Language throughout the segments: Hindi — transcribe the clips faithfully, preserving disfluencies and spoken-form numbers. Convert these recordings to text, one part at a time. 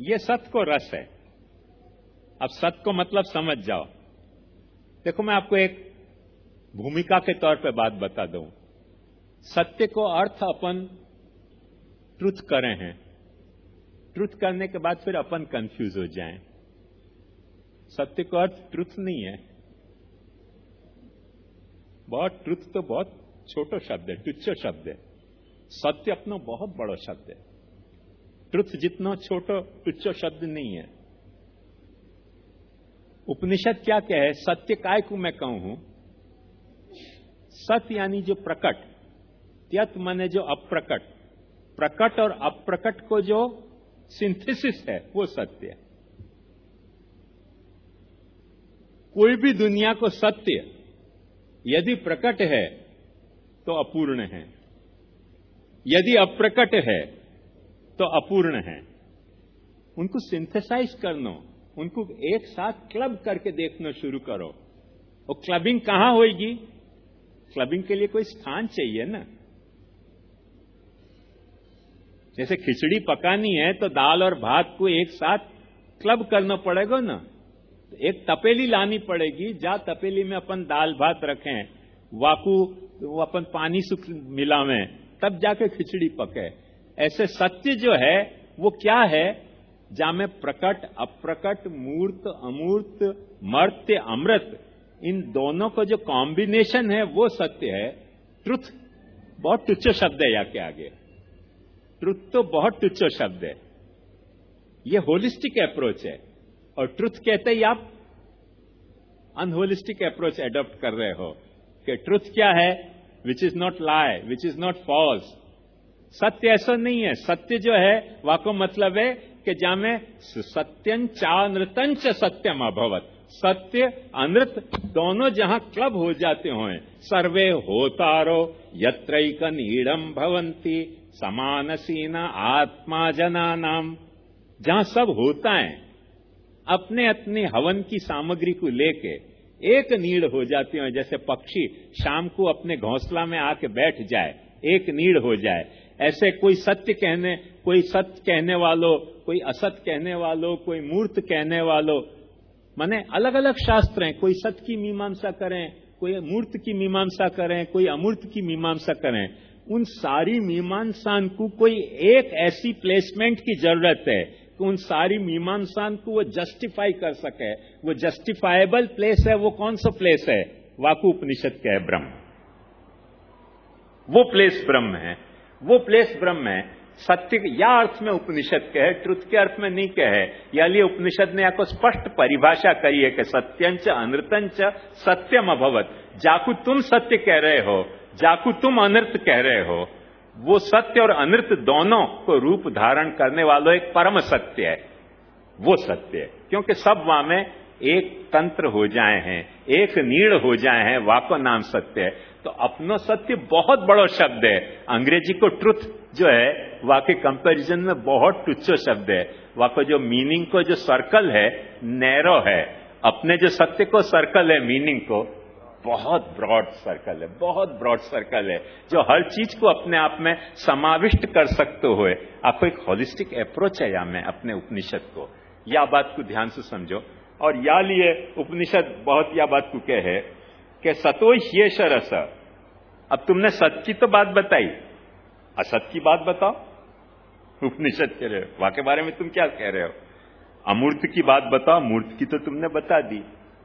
ये सत्य को रस है। अब सत्य को मतलब समझ जाओ। देखो, मैं आपको एक भूमिका के तौर पे बात बता दूं। सत्य को अर्थ अपन ट्रुथ करें हैं, ट्रुथ करने के बाद फिर अपन कंफ्यूज हो जाएं। सत्य को अर्थ ट्रुथ नहीं है। बहुत ट्रुथ तो बहुत छोटो शब्द है, तुच्छ शब्द है। सत्य अपनो बहुत बड़ो शब्द है। ट्रुथ जितना छोटो तुच्छ शब्द नहीं है। उपनिषद क्या कहे? सत्य काय को मैं कहूं हूं? सत्य यानी जो प्रकट, त्यत माने जो अप्रकट, प्रकट और अप्रकट को जो सिंथेसिस है वो सत्य है। कोई भी दुनिया को सत्य यदि प्रकट है तो अपूर्ण है, यदि अप्रकट है तो अपूर्ण है। उनको सिंथेसाइज करना, उनको एक साथ क्लब करके देखना शुरू करो। और क्लबिंग कहां होगी? क्लबिंग के लिए कोई स्थान चाहिए ना। जैसे खिचड़ी पकानी है तो दाल और भात को एक साथ क्लब करना पड़ेगा ना। तो एक तपेली लानी पड़ेगी, जहां तपेली में अपन दाल भात रखें, वाकू वो अपन पानी सुख मिलावें, तब जाके खिचड़ी पके। ऐसे सत्य जो है वो क्या है? जहां में प्रकट अप्रकट, मूर्त अमूर्त, मर्त्य अमृत, इन दोनों का जो कॉम्बिनेशन है वो सत्य है। ट्रुथ बहुत तुच्छ शब्द है। या के आगे ट्रुथ तो बहुत तुच्छ शब्द है। ये होलिस्टिक अप्रोच है। और ट्रुथ कहते ही आप अनहोलिस्टिक अप्रोच एडॉप्ट कर रहे हो कि ट्रुथ क्या है? Which is not lie, which is not false. सत्य ऐसा नहीं है। सत्य जो है वाको मतलब है कि जहां में सत्यं चानृतंच सत्यम अभवत, सत्य अनृत दोनों जहां क्लब हो जाते हो। सर्वे होतारो यत्रैक नीडम भवंती समानसीना आत्मा जनानाम। जहां सब होता है अपने अपने हवन की सामग्री को लेके एक नीड़ हो जाती हो। जैसे पक्षी शाम को अपने घोंसला में आके बैठ जाए, एक नीड़ हो जाए। ऐसे कोई सत्य कहने, कोई सत्य कहने वालों, कोई असत्य कहने वालों, कोई मूर्त कहने वालों, माने अलग अलग शास्त्र हैं। कोई सत्य की मीमांसा करें, कोई मूर्त की मीमांसा करें, कोई अमूर्त की मीमांसा करें। उन सारी मीमांसा को कोई एक ऐसी प्लेसमेंट की जरूरत है कि उन सारी मीमांसा को वो जस्टिफाई कर सके। वो जस्टिफाइबल प्लेस है, वो कौन सा प्लेस है? वाकु उपनिषद का है ब्रह्म। वो प्लेस ब्रह्म है, वो प्लेस ब्रह्म है। सत्य या अर्थ में उपनिषद कहे, ट्रुथ के अर्थ में नहीं कहे। या लिए उपनिषद ने आपको स्पष्ट परिभाषा करी है कि सत्यंच अनृतंच सत्यम अभवत। जाकू तुम सत्य कह रहे हो, जाकू तुम अनृत कह रहे हो, वो सत्य और अनृत दोनों को रूप धारण करने वालों एक परम सत्य है। वो सत्य है क्योंकि सब वहां में एक तंत्र हो जाए हैं, एक नीड़ हो जाए हैं। वाको नाम सत्य है। तो अपनो सत्य बहुत बड़ो शब्द है। अंग्रेजी को ट्रुथ जो है वाके कंपैरिजन में बहुत तुच्छ शब्द है। वाको जो मीनिंग को जो सर्कल है नैरो है, अपने जो सत्य को सर्कल है मीनिंग को बहुत ब्रॉड सर्कल है, बहुत ब्रॉड सर्कल है जो हर चीज को अपने आप में समाविष्ट कर सकते हो। आपको एक होलिस्टिक अप्रोच है या में अपने उपनिषद को। या बात को ध्यान से समझो। और या लिए उपनिषद बहुत या बात को कहे कि सतो ह्येष रस। अब तुमने सत्य की तो बात बताई, असत की बात बताओ। उपनिषद कह रहे हो, वहां के बारे में तुम क्या कह रहे हो? अमूर्त की बात बताओ, मूर्त की तो तुमने बता दी।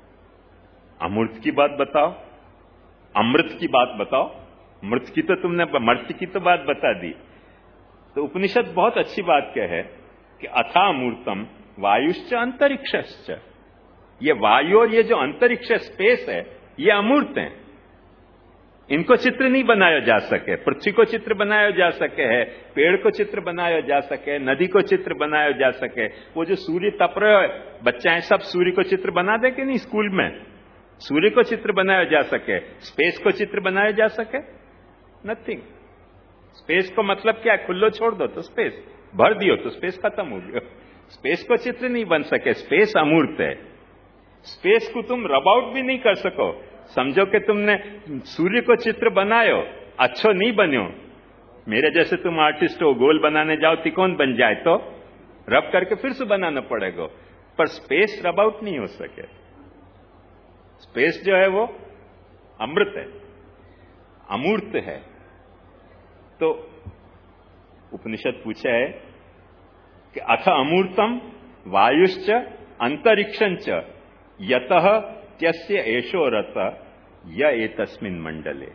अमूर्त की बात बताओ, अमृत की बात बताओ, मृत की तो तुमने मर्त्य की तो बात बता दी। तो उपनिषद बहुत अच्छी बात कहे कि अथा अमूर्तम वायुश्च अंतरिक्षश्च। ये वायु और ये जो अंतरिक्ष स्पेस है ये अमूर्त हैं। इनको चित्र नहीं बनाया जा सके। पृथ्वी को चित्र बनाया जा सके है, पेड़ को चित्र बनाया जा सके, नदी को चित्र बनाया जा सके। वो जो सूर्य तप रहे हो, बच्चे सब सूर्य को चित्र बना दे कि नहीं स्कूल में? सूर्य को चित्र बनाया जा सके, स्पेस को चित्र बनाया जा सके? नथिंग। स्पेस को मतलब क्या है? खुल्लो छोड़ दो तो स्पेस, भर दियो तो स्पेस खत्म हो गया। स्पेस को चित्र नहीं बन सके। स्पेस अमूर्त है। स्पेस को तुम रब आउट भी नहीं कर सको। समझो कि तुमने सूर्य को चित्र बनायो, अच्छो नहीं बन्यो। मेरे जैसे तुम आर्टिस्ट हो, गोल बनाने जाओ तिकोन बन जाए तो रब करके फिर से बनाना पड़ेगा, पर स्पेस रब आउट नहीं हो सके। स्पेस जो है वो अमृत है, अमूर्त है। तो उपनिषद पूछा है कि अथ अमूर्तम वायुश्च अंतरिक्षंच यतः त्यस्य एषो रथ य एतस्मिन् मंडले।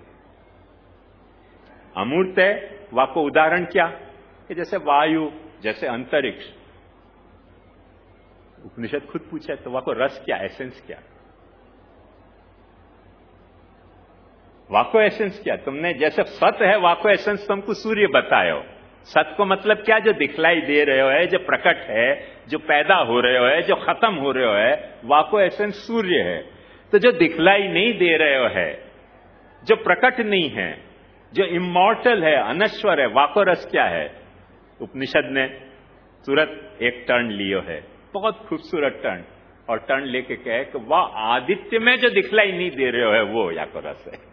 अमूर्त है, वाको उदाहरण क्या कि जैसे वायु, जैसे अंतरिक्ष। उपनिषद खुद पूछा है तो वाको रस क्या, एसेंस क्या, वाको एसेंस क्या? तुमने जैसे सत है वाको एसेंस तुमको सूर्य बतायो। सत को मतलब क्या? जो दिखलाई दे रहे हो है, जो प्रकट है, जो पैदा हो रहे हो है, जो खत्म हो रहे हो है, वाको एसेंस सूर्य है। तो जो दिखलाई नहीं दे रहे हो है, जो प्रकट नहीं है, जो इमॉर्टल है, अनश्वर है, वाको रस क्या है? उपनिषद ने तुरंत एक टर्न लियो है, बहुत खूबसूरत टर्न, और टर्न लेके कहे कि वह आदित्य में जो दिखलाई नहीं दे रहे हो है वो याको रस है।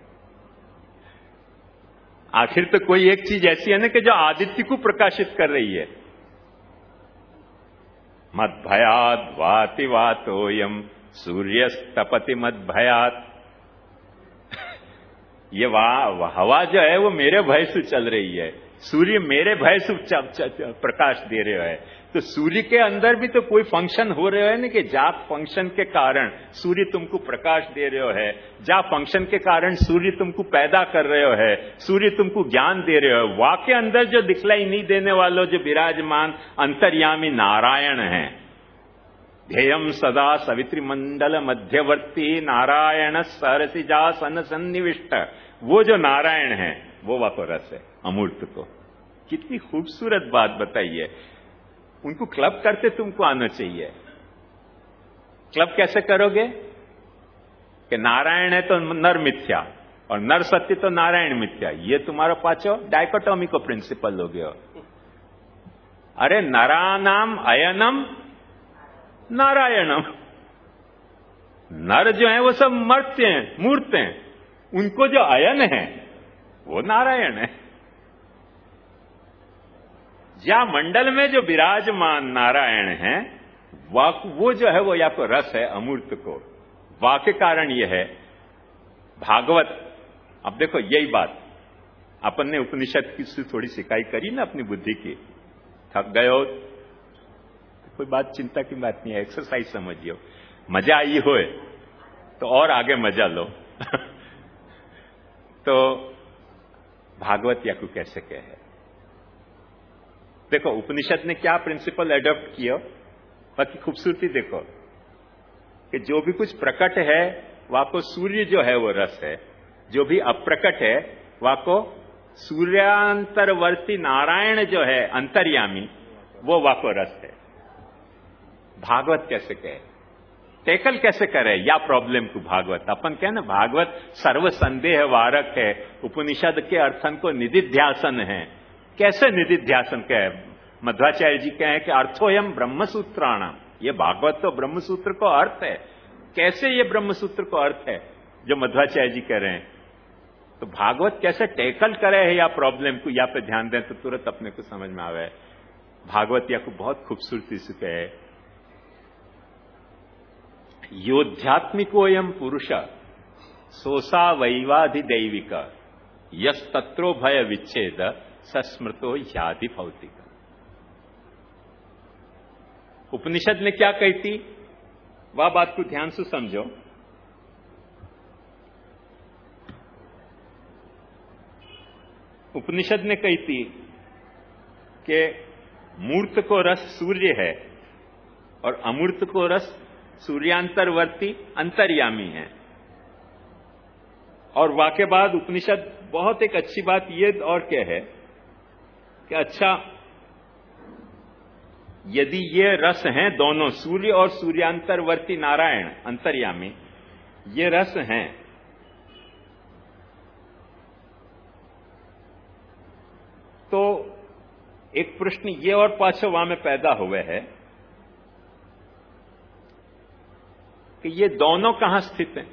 आखिर तो कोई एक चीज ऐसी है ना कि जो आदित्य को प्रकाशित कर रही है। मद भयात वाति वातोयम सूर्यस्तपति मद भयात। ये वा, हवा जो है वो मेरे भय से चल रही है, सूर्य मेरे भय से प्रकाश दे रहे है। तो सूर्य के अंदर भी तो कोई फंक्शन हो रहे है ना, कि जा फंक्शन के कारण सूर्य तुमको प्रकाश दे रहे हो है, जा फंक्शन के कारण सूर्य तुमको पैदा कर रहे हो है, सूर्य तुमको ज्ञान दे रहे हो। वा के अंदर जो दिखलाई नहीं देने वालों जो विराजमान अंतर्यामी नारायण है, ध्येयम सदा सवित्री मंडल मध्यवर्ती नारायण सरसिजा सन सन्निविष्ट, वो जो नारायण है वो वाको रस है, अमूर्त को। कितनी खूबसूरत बात बताई है। उनको क्लब करते तुमको आना चाहिए। क्लब कैसे करोगे कि नारायण है तो नर मिथ्या और नर सत्य तो नारायण मिथ्या, ये तुम्हारा पाचो डायकोटोमी को प्रिंसिपल हो गया। अरे नरानाम अयनम नारायणम, नर जो है वो सब मर्त्य हैं, मूर्त हैं, उनको जो अयन है वो नारायण है। या मंडल में जो विराजमान नारायण है वो जो है वो या तो रस है अमूर्त को। वाक्य कारण ये है भागवत। अब देखो यही बात अपन ने उपनिषद की से थोड़ी सिकाई करी ना अपनी बुद्धि की, थक गए हो कोई बात चिंता की बात नहीं है, एक्सरसाइज समझियो। मजा आई होए तो और आगे मजा लो। तो भागवत या को कैसे कहे? देखो उपनिषद ने क्या प्रिंसिपल एडॉप्ट किया, बाकी खूबसूरती देखो कि जो भी कुछ प्रकट है वाको सूर्य जो है वो रस है, जो भी अप्रकट है वाको सूर्यांतरवर्ती नारायण जो है अंतर्यामी वो वाको रस है। भागवत कैसे कहे, टैकल कैसे करे या प्रॉब्लम को? भागवत अपन कहे ना भागवत सर्व संदेह वारक है, उपनिषद के अर्थन को निधिध्यासन है। कैसे निधिध्यासन कहे? मध्वाचार्य जी कहे कि अर्थोयम ब्रह्मसूत्राणाम, ये भागवत तो ब्रह्मसूत्र को अर्थ है। कैसे ये ब्रह्मसूत्र को अर्थ है जो मध्वाचार्य जी कह रहे हैं? तो भागवत कैसे टैकल करे है या प्रॉब्लम को, या पे ध्यान दें तो तुरंत अपने को समझ में आवे। भागवत या को बहुत खूबसूरती से कहे, योध्यात्मिकोयम पुरुष सोसा वैवाधिदैविक यस तत्रो भय विच्छेद सस्मृतो यादि भौतिक। उपनिषद ने क्या कही थी वह बात को ध्यान से समझो। उपनिषद ने कही थी कि मूर्त को रस सूर्य है और अमूर्त को रस सूर्यांतरवर्ती अंतर्यामी है। और वाके बाद उपनिषद बहुत एक अच्छी बात ये और क्या है कि अच्छा यदि ये रस हैं दोनों, सूर्य और सूर्यांतरवर्ती नारायण अंतर्यामी, ये रस हैं, तो एक प्रश्न ये और पाछो वहां में पैदा हुए है कि ये दोनों कहां स्थित हैं?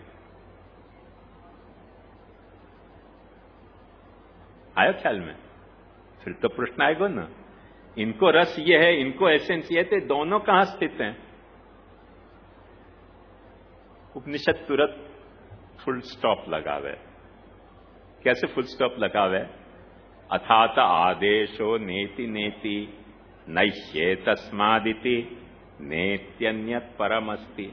आया ख्याल में? फिर तो प्रश्न आएगा ना इनको रस ये है, इनको एसेंस ये है, तो दोनों कहां स्थित हैं? उपनिषद तुरंत फुल स्टॉप लगावे। कैसे फुल स्टॉप लगावे? अथात आदेशो नेति नेति नैष्ये तस्मादिति नेत्यन्यत परमस्ति।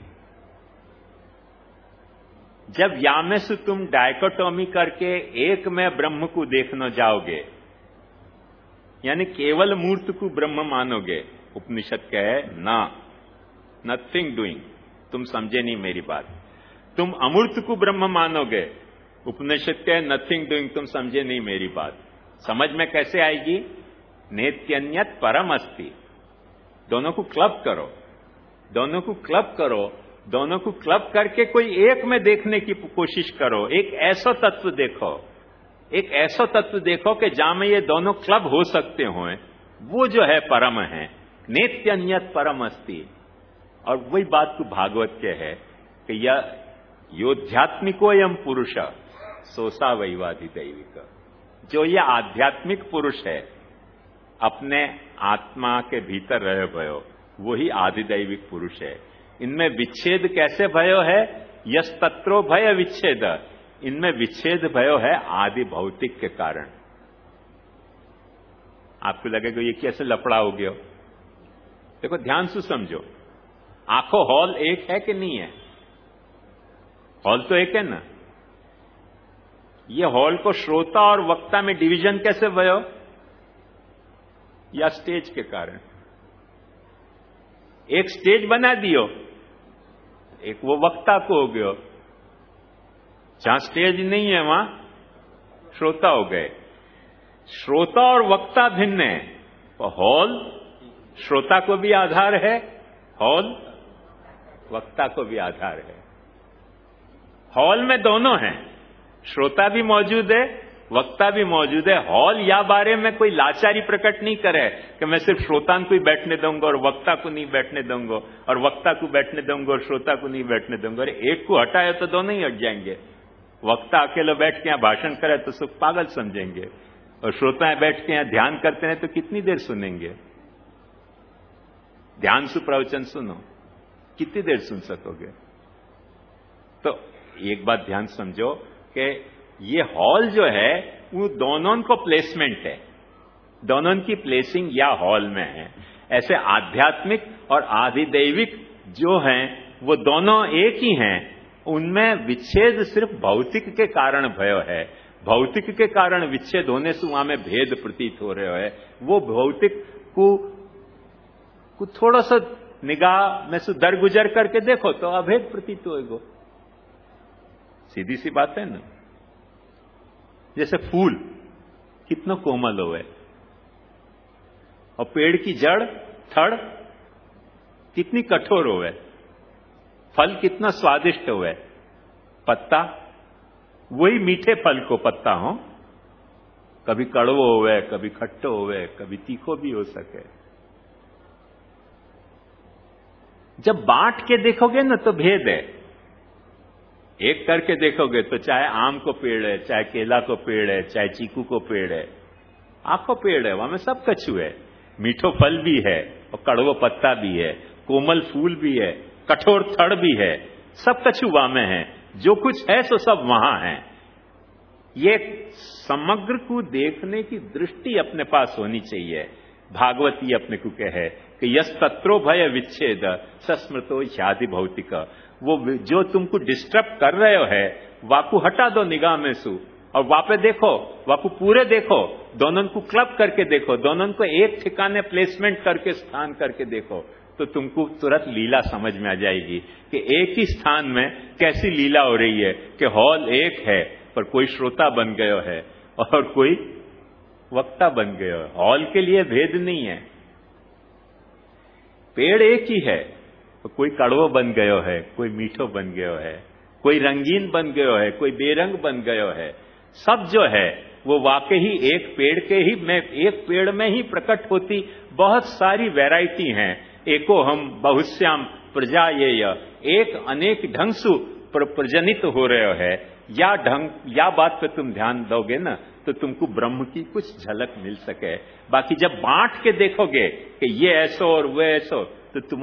जब यामे से तुम डायकोटोमी करके एक में ब्रह्म को देखने जाओगे, यानी केवल मूर्त को ब्रह्म मानोगे, उपनिषद कहे ना, नथिंग डूइंग, तुम समझे नहीं मेरी बात। तुम अमूर्त को ब्रह्म मानोगे, उपनिषद कहे नथिंग डूइंग, तुम समझे नहीं मेरी बात। समझ में कैसे आएगी? नेत्यन्यत परम अस्ति। दोनों को क्लब करो, दोनों को क्लब करो, दोनों को क्लब करके कोई एक में देखने की कोशिश करो। एक ऐसा तत्व देखो, एक ऐसा तत्व देखो कि जहां में ये दोनों क्लब हो सकते हो, वो जो है परम है। नेत्यन्यत परम अस्ति। और वही बात को भागवत के है कि यह योध्यात्मिको यम पुरुष सोसा वैवाधि दैविक। जो ये आध्यात्मिक पुरुष है, अपने आत्मा के भीतर रहे भयो, वही आदिदैविक पुरुष है। इनमें विच्छेद कैसे भयो है? यस तत्रो भय विच्छेद। इनमें विच्छेद भयो है आदि भौतिक के कारण। आपको लगेगा ये कैसे लफड़ा हो गया? देखो ध्यान से समझो, आंखों हॉल एक है कि नहीं है? हॉल तो एक है ना। ये हॉल को श्रोता और वक्ता में डिवीजन कैसे भयो? या स्टेज के कारण। एक स्टेज बना दियो, एक वो वक्ता को हो गयो। जहां स्टेज नहीं है वहां श्रोता हो गए। श्रोता और वक्ता भिन्न है, तो हॉल श्रोता को भी आधार है, हॉल वक्ता को भी आधार है। हॉल में दोनों हैं, श्रोता भी मौजूद है, वक्ता भी मौजूद है। हॉल या बारे में कोई लाचारी प्रकट नहीं करे कि मैं सिर्फ श्रोता को ही बैठने दूंगा और वक्ता को नहीं बैठने दूंगा, और वक्ता को बैठने दूंगा और श्रोता को नहीं बैठने दूंगा। अरे एक को हटाए तो दोनों ही हट जाएंगे। वक्ता अकेले बैठ के यहां भाषण करे तो सब पागल समझेंगे, और श्रोता बैठ के यहां ध्यान करते हैं तो कितनी देर सुनेंगे? ध्यान से प्रवचन सुनो, कितनी देर सुन सकोगे? तो एक बात ध्यान समझो कि ये हॉल जो है वो दोनों को प्लेसमेंट है, दोनों की प्लेसिंग या हॉल में है। ऐसे आध्यात्मिक और आधिदैविक जो हैं वो दोनों एक ही हैं। उनमें विच्छेद सिर्फ भौतिक के कारण भयो है। भौतिक के कारण विच्छेद होने से वहां में भेद प्रतीत हो रहे है। वो भौतिक को, को थोड़ा सा निगाह में से दरगुजर करके देखो तो अभेद प्रतीत होएगा। सीधी सी बात है ना। जैसे फूल कितना कोमल होवे, और पेड़ की जड़ थड़ कितनी कठोर होवे, फल कितना स्वादिष्ट होवे, पत्ता वही मीठे फल को पत्ता हो, कभी कड़वो होवे, कभी खट्टो होवे, कभी तीखो भी हो सके। जब बांट के देखोगे ना तो भेद है। एक करके देखोगे तो चाहे आम को पेड़ है, चाहे केला को पेड़ है, चाहे चीकू को पेड़ है, आखो पेड़ है, वहां में सब कछु है। मीठो फल भी है और कड़वो पत्ता भी है, कोमल फूल भी है, कठोर थड़ भी है, सब कछु वहां में है। जो कुछ है सो सब वहां है। ये समग्र को देखने की दृष्टि अपने पास होनी चाहिए। भागवती अपने को कहे कि यस तत्रो भय विच्छेद सस्मृतो ह्यादि भौतिक। वो जो तुमको डिस्टर्ब कर रहे हो है वाकू हटा दो निगाह में सु, और वापे देखो, वाकू पूरे देखो, दोनों को क्लब करके देखो, दोनों को एक ठिकाने प्लेसमेंट करके स्थान करके देखो, तो तुमको तुरंत लीला समझ में आ जाएगी कि एक ही स्थान में कैसी लीला हो रही है कि हॉल एक है पर कोई श्रोता बन गयो है और कोई वक्ता बन गयो है। हॉल के लिए भेद नहीं है। पेड़ एक ही है, तो कोई कड़वो बन गयो है, कोई मीठो बन गयो है, कोई रंगीन बन गयो है, कोई बेरंग बन गयो है। सब जो है वो वाकई ही एक पेड़ के ही में, एक पेड़ में ही प्रकट होती बहुत सारी वैरायटी हैं। एको हम बहुश्याम प्रजा ये, एक अनेक ढंग से प्रजनित हो रहे है, या ढंग या बात पे तुम ध्यान दोगे ना तो तुमको ब्रह्म की कुछ झलक मिल सके। बाकी जब बांट के देखोगे कि ये ऐसो और वो ऐसो, तो तुम